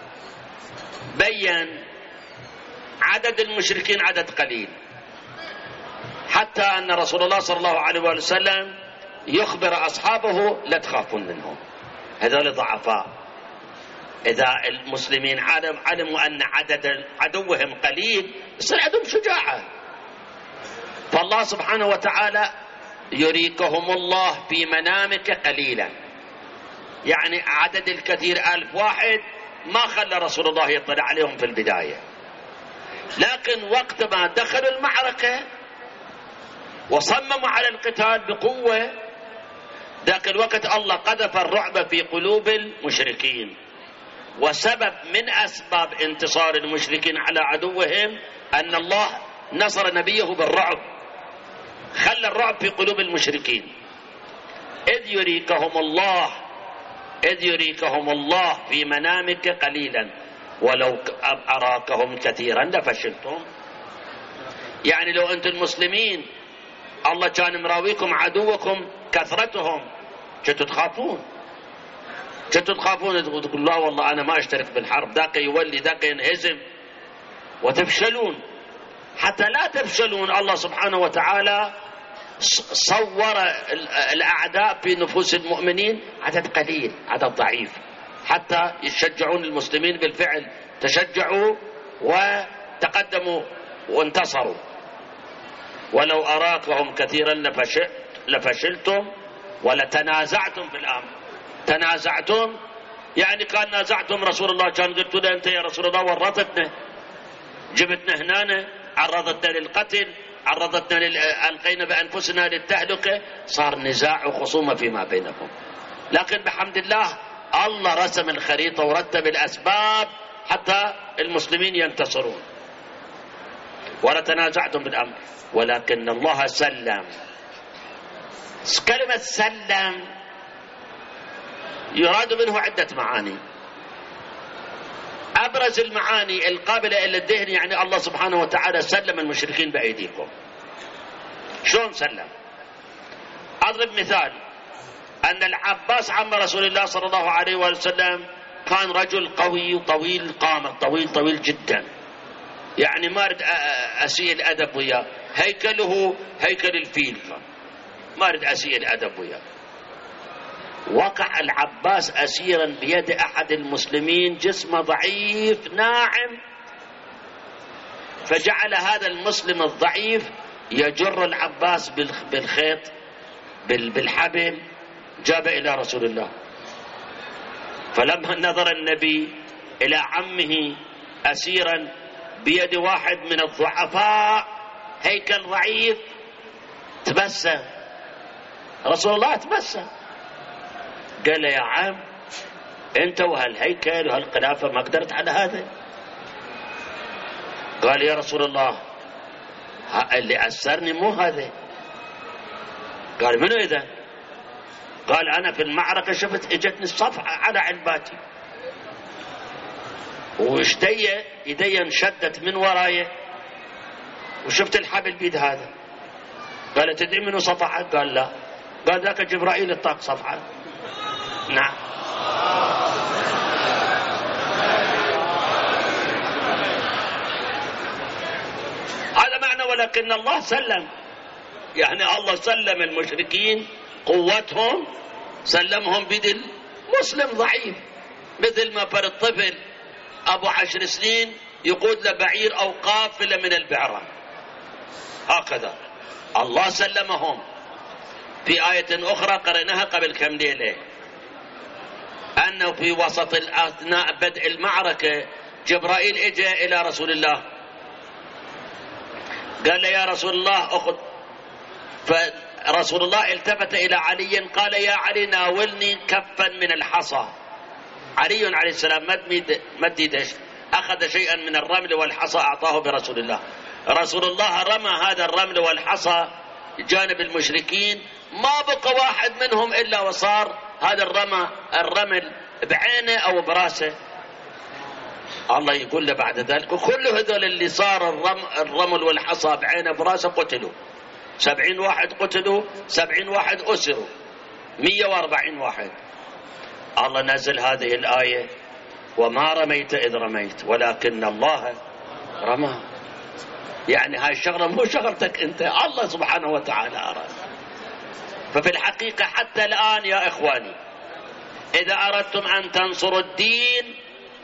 بين عدد المشركين عدد قليل، حتى أن رسول الله صلى الله عليه وسلم يخبر أصحابه لا تخافون منهم، هذول ضعفاء. إذا المسلمين علموا أن عدد عدوهم قليل يصير عندهم شجاعة. فالله سبحانه وتعالى يريكهم الله في منامك قليلا، يعني عدد الكثير 1000 واحد ما خلى رسول الله يطلع عليهم في البداية، لكن وقت ما دخلوا المعركة وصمموا على القتال بقوة، ذاك الوقت الله قذف الرعب في قلوب المشركين. وسبب من أسباب انتصار المشركين على عدوهم أن الله نصر نبيه بالرعب، خلى الرعب في قلوب المشركين. إذ يريكهم الله في منامك قليلا ولو أراكهم كثيرا لفشلتم. يعني لو أنتم المسلمين الله كان مراويكم عدوكم كثرتهم كنتوا تخافون، تقول لا والله أنا ما أشترك بالحرب، ذاك يولي ذاك ينهزم وتفشلون. حتى لا تفشلون. الله سبحانه وتعالى صور الأعداء في نفوس المؤمنين عدد قليل، عدد ضعيف، حتى يشجعون المسلمين. بالفعل تشجعوا وتقدموا وانتصروا. ولو أراكهم كثيرا لفشلتم ولتنازعتم في الأمر. تنازعتم يعني كان نازعتم رسول الله، كان قلت له أنت يا رسول الله ورطتنا، جبتنا هنا، عرضتنا للقتل، عرضتنا ألقينا بأنفسنا للتهلكة، صار نزاع وخصومة فيما بينكم. لكن بحمد الله الله رسم الخريطة ورتب الأسباب حتى المسلمين ينتصرون. ولا تنازعتم بالأمر ولكن الله سلم. كلمة سلم يراد منه عدة معاني. أبرز المعاني القابلة إلى الذهن يعني الله سبحانه وتعالى سلم المشركين بأيديكم. شلون سلم؟ أضرب مثال، أن العباس عم رسول الله صلى الله عليه وسلم كان رجل قوي طويل القامة، طويل جدا، يعني ما أريد أسيء الأدب وياه، هيكله هيكل الفيل، ما أريد أسيء الأدب وياه. وقع العباس أسيرا بيد أحد المسلمين، جسمه ضعيف ناعم، فجعل هذا المسلم الضعيف يجر العباس بالخيط بالحبل، جاب إلى رسول الله. فلما نظر النبي إلى عمه أسيرا بيد واحد من الضعفاء هيكل ضعيف تبسم. رسول الله تبسم، قال له يا عم انت وهالهيكل وهالقلافة ما قدرت على هذا. قال يا رسول الله اللي أسرني مو هذا. قال منو إذا؟ قال أنا في المعركة شفت اجتني الصفعة على علباتي، يدي انشدت من وراي، وشفت الحبل بيد هذا. قال تدري منو صفعك؟ قال لا. قال ذاك جبرائيل الطاق صفعة. نعم. هذا معنى ولكن الله سلم، يعني الله سلم المشركين قوتهم، سلمهم بيد المسلم ضعيف، مثل ما فرد طفل أبو 10 سنين يقود له بعير أو قافلة من البعرة، هكذا الله سلمهم. في آية أخرى قرأناها قبل كم ليلة أنه في وسط أثناء بدء المعركة جبرائيل اجى إلى رسول الله، قال له يا رسول الله أخذ. فرسول الله التفت إلى علي قال يا علي ناولني كفا من الحصى. علي عليه السلام مد يده، أخذ شيئا من الرمل والحصى أعطاه برسول الله. رسول الله رمى هذا الرمل والحصى جانب المشركين، ما بقى واحد منهم إلا وصار هذا الرمل بعينه أو براسه. الله يقول له بعد ذلك كل هذول اللي صار الرمل والحصى بعينه براسه قتلوا، 70 واحد قتلوا، 70 واحد أسروا، 140 واحد. الله نزل هذه الآية وما رميت إذ رميت ولكن الله رمى. يعني هاي الشغلة مو شغلتك أنت، الله سبحانه وتعالى أراد. ففي الحقيقة حتى الآن يا إخواني إذا أردتم أن تنصروا الدين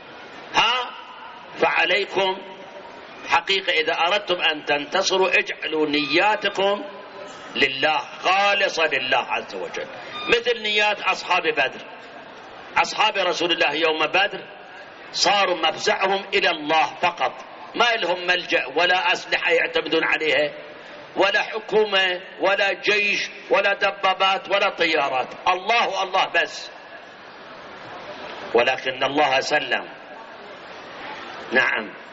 فعليكم حقيقة، إذا أردتم أن تنتصروا اجعلوا نياتكم لله، خالصة لله عز وجل، مثل نيات أصحاب بدر. أصحاب رسول الله يوم بدر صاروا مفزعهم إلى الله فقط، ما لهم ملجأ ولا أسلحة يعتمدون عليها، ولا حكومة ولا جيش ولا دبابات ولا طيارات، الله الله بس. ولكن الله سلم. نعم.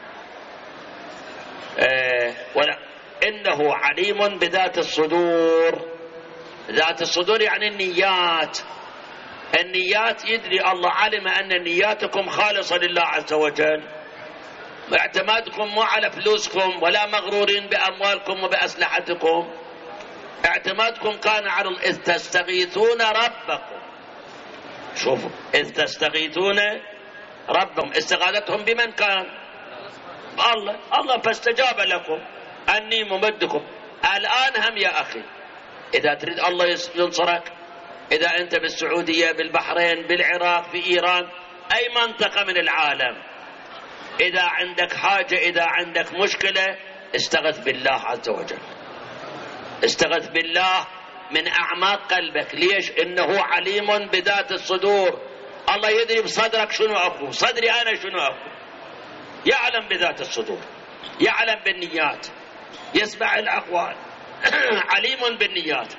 إنه عليم بذات الصدور. ذات الصدور يعني النيات. النيات يدري الله، علم أن نياتكم خالصة لله عز وجل، اعتمادكم مو على فلوسكم ولا مغرورين بأموالكم وبأسلحتكم، اعتمادكم كان على إذ تستغيثون ربكم. شوفوا، إذ تستغيثون ربكم، استغاثتهم بمن كان؟ الله فاستجاب لكم. أني ممدكم. الآن هم يا أخي إذا تريد الله ينصرك، إذا أنت بالسعودية، بالبحرين، بالعراق، في إيران، أي منطقة من العالم، إذا عندك حاجة، إذا عندك مشكلة، استغث بالله عز وجل، استغث بالله من أعماق قلبك. ليش؟ إنه عليم بذات الصدور. الله يدري بصدرك شنو أخو، صدري أنا شنو أخو، يعلم بذات الصدور، يعلم بالنيات، يسمع الأقوال عليم بالنيات،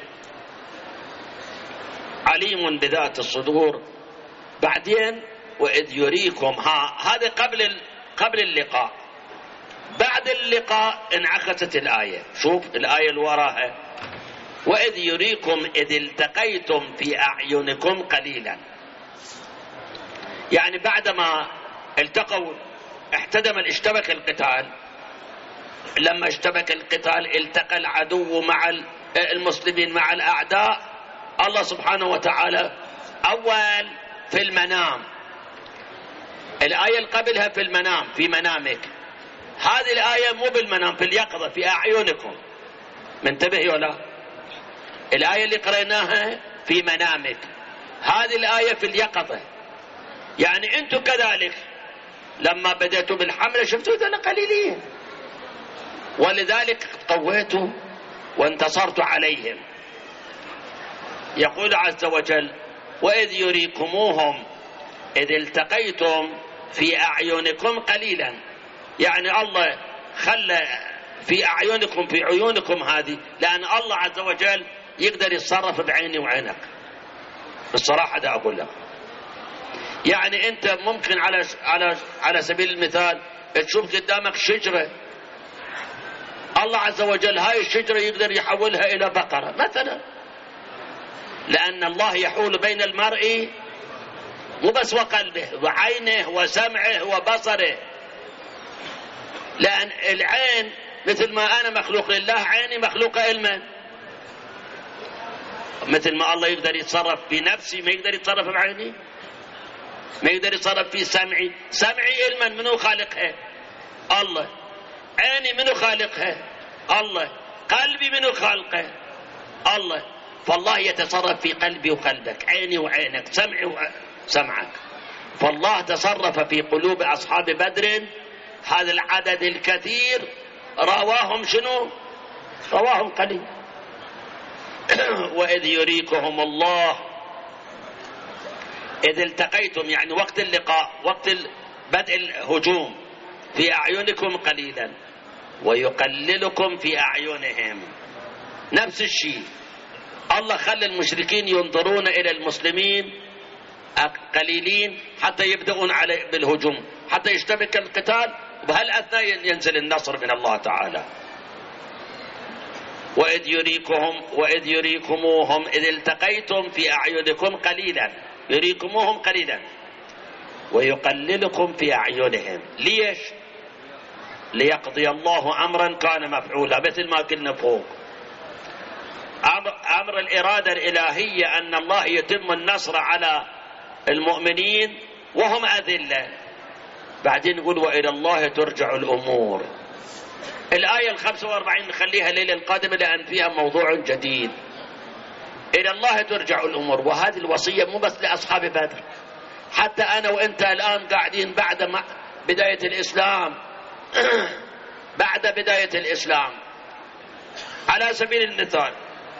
عليم بذات الصدور. بعدين وإذ يريكم، هذا قبل اللقاء. بعد اللقاء انعكست الآية. شوف الآية اللي وراها، وإذ يريكم إذ التقيتم في أعينكم قليلا. يعني بعدما التقوا اشتبك القتال. لما اشتبك القتال التقى العدو مع المسلمين مع الأعداء. الله سبحانه وتعالى أول في المنام، الآية اللي قبلها في المنام، في منامك. هذه الآية مو بالمنام، في اليقظة، في أعينكم. منتبه ولا؟ الآية اللي قرأناها في منامك، هذه الآية في اليقظة. يعني أنتم كذلك لما بدأتوا بالحملة شفتوا ذلك قليلين، ولذلك قويتوا وانتصرتوا عليهم. يقول عز وجل وإذ يريكموهم إذ التقيتم في أعينكم قليلا. يعني الله خلى في أعينكم، في عيونكم هذه، لأن الله عز وجل يقدر يتصرف بعيني وعينك. بالصراحة ده أقول لك، يعني أنت ممكن على سبيل المثال تشوف قدامك شجرة، الله عز وجل هاي الشجرة يقدر يحولها إلى بقرة مثلا، لأن الله يحول بين المرء مو بس وقلبه وعينه وسمعه وبصره. لأن العين مثل ما أنا مخلوق لله، عيني مخلوقة إلما. مثل ما الله يقدر يتصرف في نفسي ما يقدر يتصرف بعيني، ما يقدر يتصرف في سمعي. سمعي إلما، منو خالقها؟ الله. عيني منو خالقها؟ الله. قلبي منو خالقه؟ الله. فالله يتصرف في قلبي وقلبك، عيني وعينك، سمعي وسمعك. فالله تصرف في قلوب أصحاب بدر هذا العدد الكثير، رواهم شنو؟ رواهم قليل. وإذ يريكهم الله إذ التقيتم، يعني وقت اللقاء، وقت بدء الهجوم، في أعينكم قليلا ويقللكم في أعينهم. نفس الشيء، الله خلى المشركين ينظرون إلى المسلمين قليلين حتى يبدأون بالهجوم، حتى يشتبك القتال، وبهالأثناء ينزل النصر من الله تعالى. وإذ يريكموهم إذ التقيتم في أعينكم قليلا، يريكموهم قليلا ويقللكم في أعينهم. ليش؟ ليقضي الله أمرا كان مفعولا، مثل ما قلنا فوق. أمر الإرادة الإلهية أن الله يتم النصر على المؤمنين وهم أذلة. بعدين يقول وإلى الله ترجع الأمور. الآية 45 نخليها الليلة القادمة لأن فيها موضوع جديد. إلى الله ترجع الأمور، وهذه الوصية مو بس لأصحاب بدر، حتى أنا وإنت الآن قاعدين بعد بداية الإسلام بعد بداية الإسلام. على سبيل المثال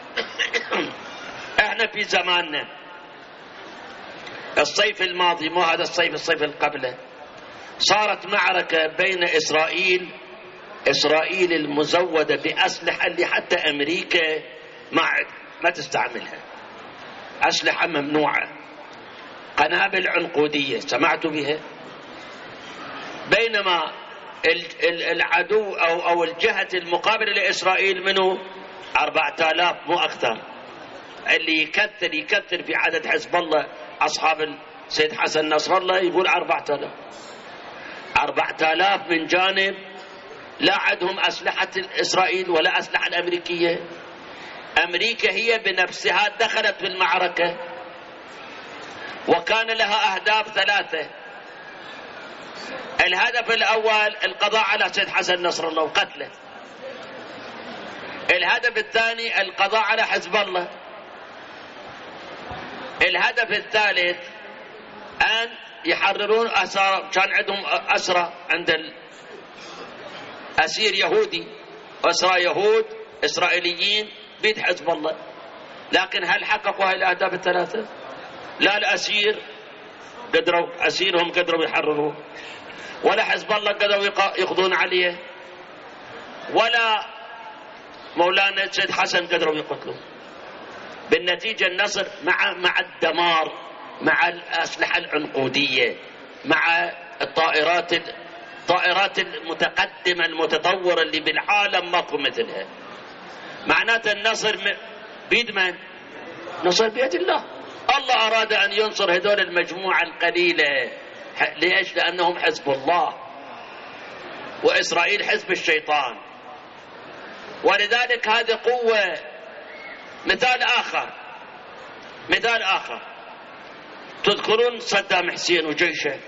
احنا في زماننا الصيف الماضي، مو هذا الصيف اللي قبله، صارت معركة بين إسرائيل المزودة بأسلحة اللي حتى أمريكا ما تستعملها، أسلحة ممنوعة، قنابل عنقودية، سمعتوا بها؟ بينما العدو أو الجهة المقابلة لإسرائيل منه 4000 مو أكثر. اللي يكثر في عدد حزب الله أصحاب السيد حسن نصر الله يقول 4000 من جانب، لا عندهم أسلحة إسرائيل ولا أسلحة الأمريكية. أمريكا هي بنفسها دخلت في المعركة وكان لها أهداف 3. الهدف الأول القضاء على سيد حسن نصر الله وقتله، الهدف الثاني القضاء على حزب الله. الهدف الثالث أن يحررون أسرى، كان عندهم أسرى عند أسير يهودي، أسرى يهود إسرائيليين بيد حزب الله، لكن هل حققوا هذه الأهداف الثلاثة؟ لا الأسير قدروا، أسيرهم قدروا يحرروه، ولا حزب الله قدروا يقضون عليه، ولا مولانا سيد حسن قدروا يقتلوا. بالنتيجة النصر مع الدمار، مع الأسلحة العنقودية، مع الطائرات المتقدمة المتطورة اللي بالعالم ماكو مثلها. معناته النصر بيد من؟ نصر بيد الله. الله أراد أن ينصر هذول المجموعة القليلة. ليش؟ لأنهم حزب الله، وإسرائيل حزب الشيطان. ولذلك هذه قوة. مثال آخر، تذكرون صدام حسين وجيشه؟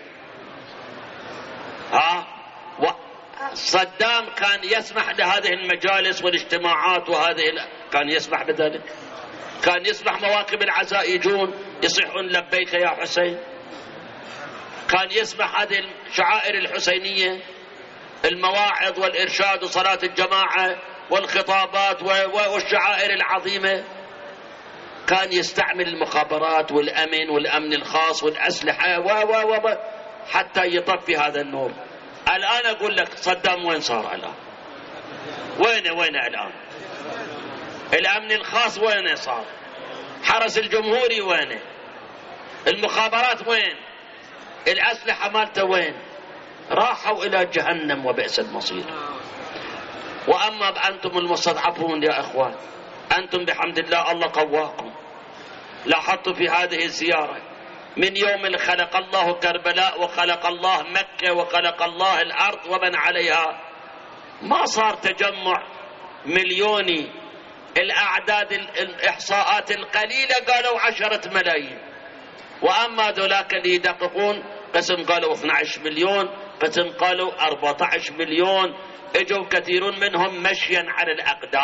صدام كان يسمح لهذه المجالس والاجتماعات كان يسمح بذلك؟ كان يسمح مواكب العزاء يجون يصيحون لبيك يا حسين؟ كان يسمح هذه الشعائر الحسينية، المواعظ والإرشاد وصلاة الجماعة والخطابات والشعائر العظيمة؟ كان يستعمل المخابرات والأمن الخاص والأسلحة حتى يطفي هذا النور. الآن أقول لك صدام وين صار الآن؟ وين الآن؟ الأمن الخاص وين صار؟ حرس الجمهوري وين؟ المخابرات وين؟ الأسلحة مالته وين؟ راحوا إلى جهنم وبئس المصير. وأما أنتم المستضعفون يا أخوان، أنتم بحمد الله قواكم. لاحظت في هذه الزيارة من يوم خلق الله كربلاء وخلق الله مكة وخلق الله الأرض ومن عليها، ما صار تجمع مليوني. الأعداد الإحصاءات القليلة قالوا 10 ملايين، وأما ذولاك اللي يدققون قسم قالوا 12 مليون، قسم قالوا 14 مليون. اجوا كثيرون منهم مشيا على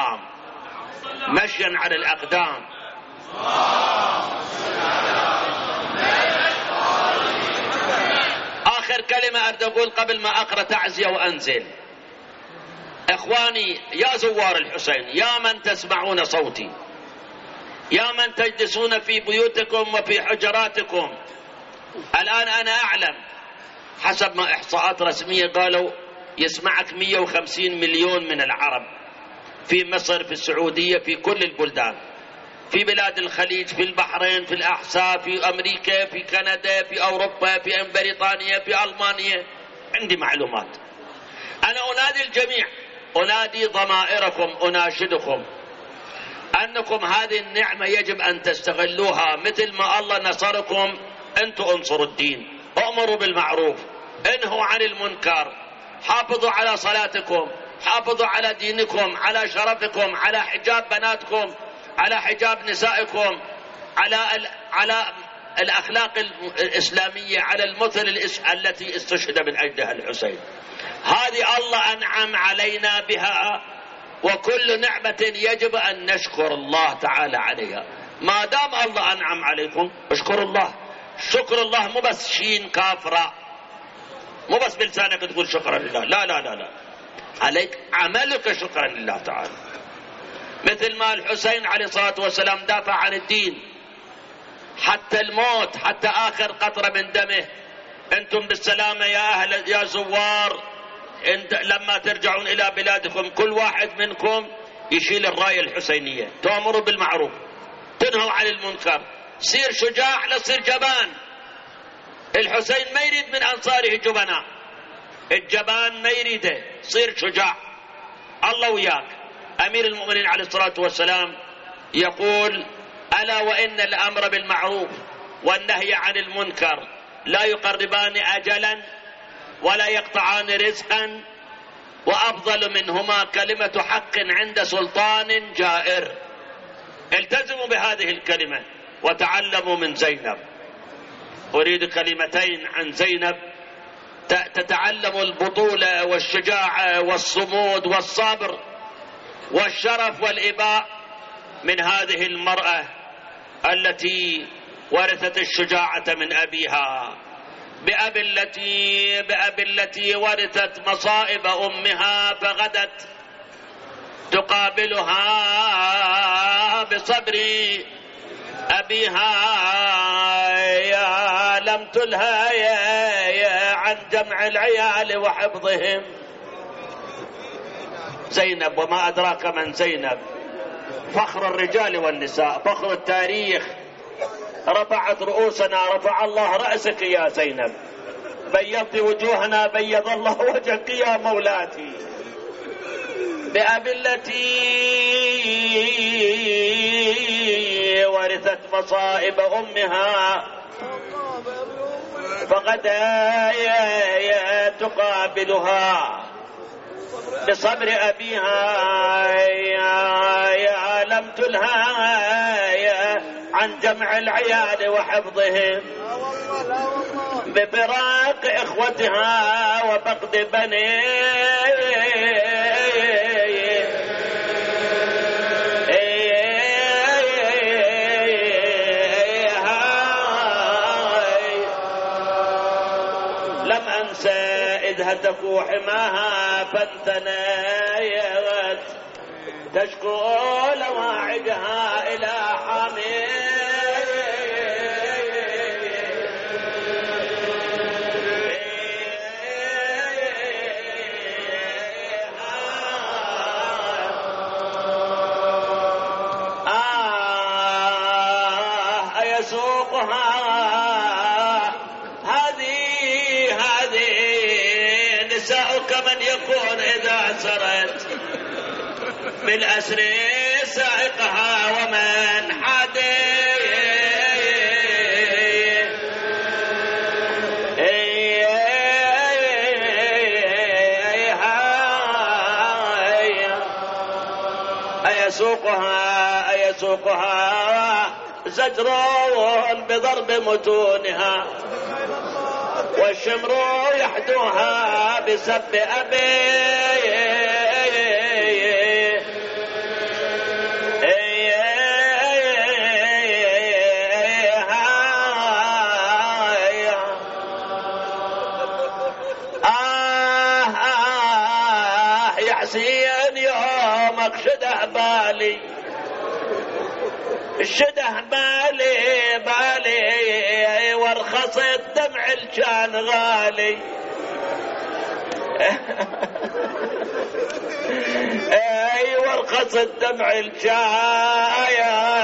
الأقدام. آخر كلمة أريد أقول قبل ما أقرأ تعزية وأنزل. إخواني يا زوار الحسين، يا من تسمعون صوتي، يا من تجلسون في بيوتكم وفي حجراتكم، الآن أنا أعلم حسب ما إحصاءات رسمية قالوا يسمعك 150 مليون من العرب في مصر، في السعودية، في كل البلدان، في بلاد الخليج، في البحرين، في الأحساء، في أمريكا، في كندا، في أوروبا، في بريطانيا، في ألمانيا. عندي معلومات. أنا أنادي الجميع، أنادي ضمائركم، أناشدكم أنكم هذه النعمة يجب أن تستغلوها مثل ما الله نصركم. أنتم انصروا الدين، أمروا بالمعروف، انهوا عن المنكر، حافظوا على صلاتكم، حافظوا على دينكم، على شرفكم، على حجاب بناتكم، على حجاب نسائكم، على الأخلاق الإسلامية، على المثل التي استشهد من أجلها الحسين. هذه الله أنعم علينا بها، وكل نعمة يجب أن نشكر الله تعالى عليها. ما دام الله أنعم عليكم اشكروا الله. شكر الله مو بس شين كافرة، مو بس بلسانك تقول شكرا لله، لا لا لا لا، عليك عملك شكرا لله تعالى. مثل ما الحسين عليه الصلاة والسلام دافع عن الدين حتى الموت، حتى آخر قطرة من دمه. أنتم بالسلامة يا زوار، لما ترجعون إلى بلادكم كل واحد منكم يشيل الراية الحسينية، تأمروا بالمعروف، تنهوا عن المنكر، صير شجاع لا تصير جبان. الحسين ما يريد من أنصاره جبناء، الجبان ما يريده، صير شجاع. الله وياك. أمير المؤمنين عليه الصلاة والسلام يقول: ألا وإن الأمر بالمعروف والنهي عن المنكر لا يقربان أجلا ولا يقطعان رزقا، وأفضل منهما كلمة حق عند سلطان جائر. التزموا بهذه الكلمة وتعلموا من زينب. أريد كلمتين عن زينب تتعلم البطولة والشجاعة والصمود والصبر. والشرف والإباء من هذه المرأة التي ورثت الشجاعة من أبيها، بأب التي ورثت مصائب أمها فغدت تقابلها بصبر أبيها. يا لم تلها يا عن جمع العيال وحفظهم. زينب، وما أدراك من زينب، فخر الرجال والنساء، فخر التاريخ. رفعت رؤوسنا، رفع الله رأسك يا زينب، بيضت وجوهنا، بيض الله وجهك يا مولاتي. بأبي التي ورثت مصائب أمها فغدا تقابلها بصبر أبيها. يا لم تلها عن جمع العيال وحفظهم، بفراق إخوتها وفقد بنيه. لم أنسى إذ هتكوا حماها فانتنايت تشكو لواعدها إلى حميد. يسوقها هذه نساؤك من يكون إذا سرت بالأسر سائقها ومن حادي. أيسوقها زجر بضرب متونها والشمر يحدوها بسب أبي. يحسين يومك شده بالي، شده بالي ورخصت دمع الكان غالي. اي ورخصت دمع الكان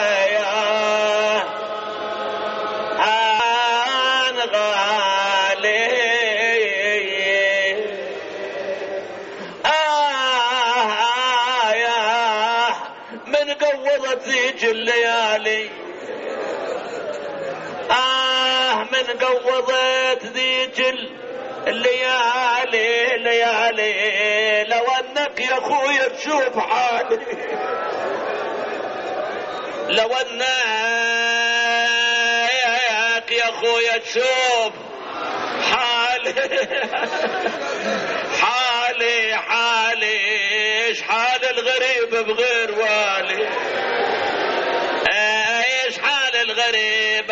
غالي. من قوضت ذيك الليالي، من قوضت ذيك الليالي لو انك يا اخويا تشوف حالي، لو انك يا اخويا تشوف حالي ايش حال الغريب بغير والي، ايش حال الغريب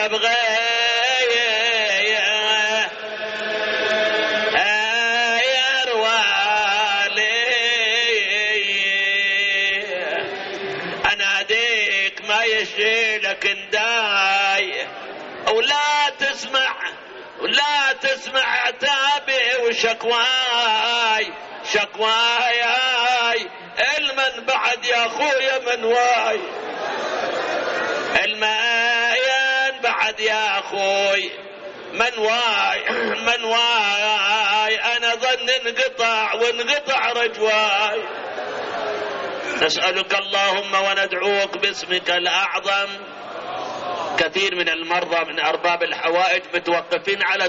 بغير والي. اناديك ما يشيلك نداي ولا تسمع عتابي وشكواي المن بعد يا اخويا من واي، الماين بعد يا اخوي من واي انا ظن وانقطع رجواي. نسألك اللهم وندعوك باسمك الأعظم. كثير من المرضى من أرباب الحوائج متوقفين على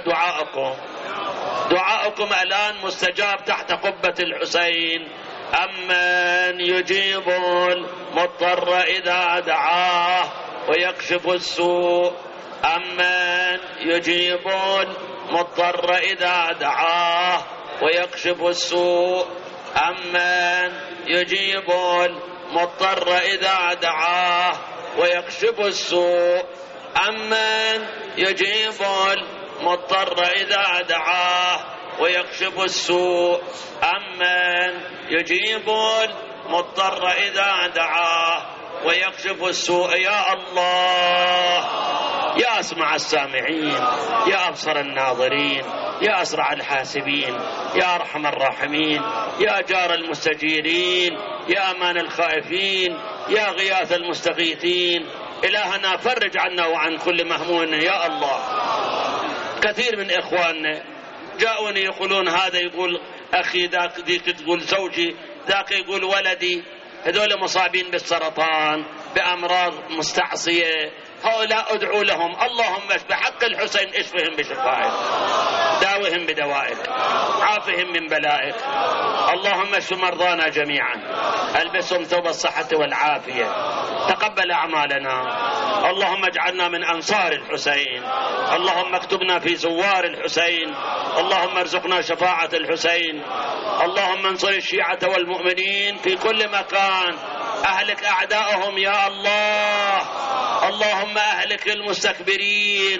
دعائكم الآن مستجاب تحت قبة الحسين. أمن يجيب المضطر إذا دعاه ويكشف السوء، أمن يجيب المضطر إذا دعاه ويكشف السوء، أمن يجيب المضطر إذا دعاه ويكشف السوء. أمن يجيب المضطر إذا دعاه ويكشف السوء. أمن يجيب المضطر إذا دعاه ويكشف السوء. يا الله، يا أسمع السامعين، يا أبصر الناظرين، يا أسرع الحاسبين، يا أرحم الراحمين، يا جار المستجيرين، يا أمان الخائفين، يا غياث المستغيثين. إلهنا فرج عنا وعن كل مهموم يا الله. كثير من إخواننا جاءوني يقولون هذا يقول أخي، ذيك تقول زوجي، ذاك يقول ولدي. هذول مصابين بالسرطان، بأمراض مستعصية، هؤلاء ادعوا لهم. اللهم بحق الحسين اشفهم بشفائك، داوهم بدوائك، عافهم من بلائك. اللهم اشف مرضانا جميعا، البسهم ثوب الصحة والعافية، تقبل أعمالنا. اللهم اجعلنا من أنصار الحسين، اللهم اكتبنا في زوار الحسين، اللهم ارزقنا شفاعة الحسين. اللهم انصر الشيعة والمؤمنين في كل مكان، أهلك أعداءهم يا الله. اللهم أهلك المستكبرين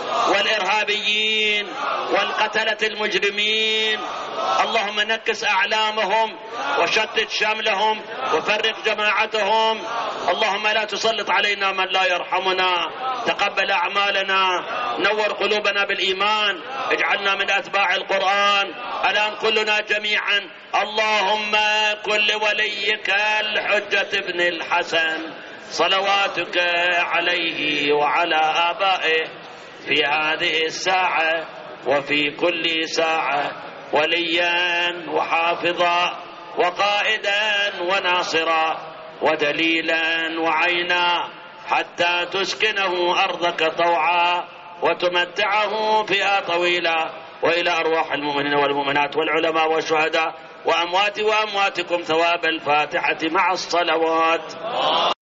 والإرهابيين والقتلة المجرمين. اللهم نكس أعلامهم وشتت شملهم وفرق جماعتهم. اللهم لا تسلط علينا من لا يرحمنا. تقبل أعمالنا، نور قلوبنا بالإيمان، اجعلنا من أتباع القرآن. الآن كلنا جميعا اللهم كن لوليك الحجة بن الحسن صلواتك عليه وعلى آبائه في هذه الساعة وفي كل ساعة وليا وحافظا وقائدا وناصرا ودليلا وعينا، حتى تسكنه أرضك طوعا وتمتعه فئة طويلة. وإلى أرواح المؤمنين والمؤمنات والعلماء والشهداء وأمواتي وأمواتكم ثواب الفاتحة مع الصلوات.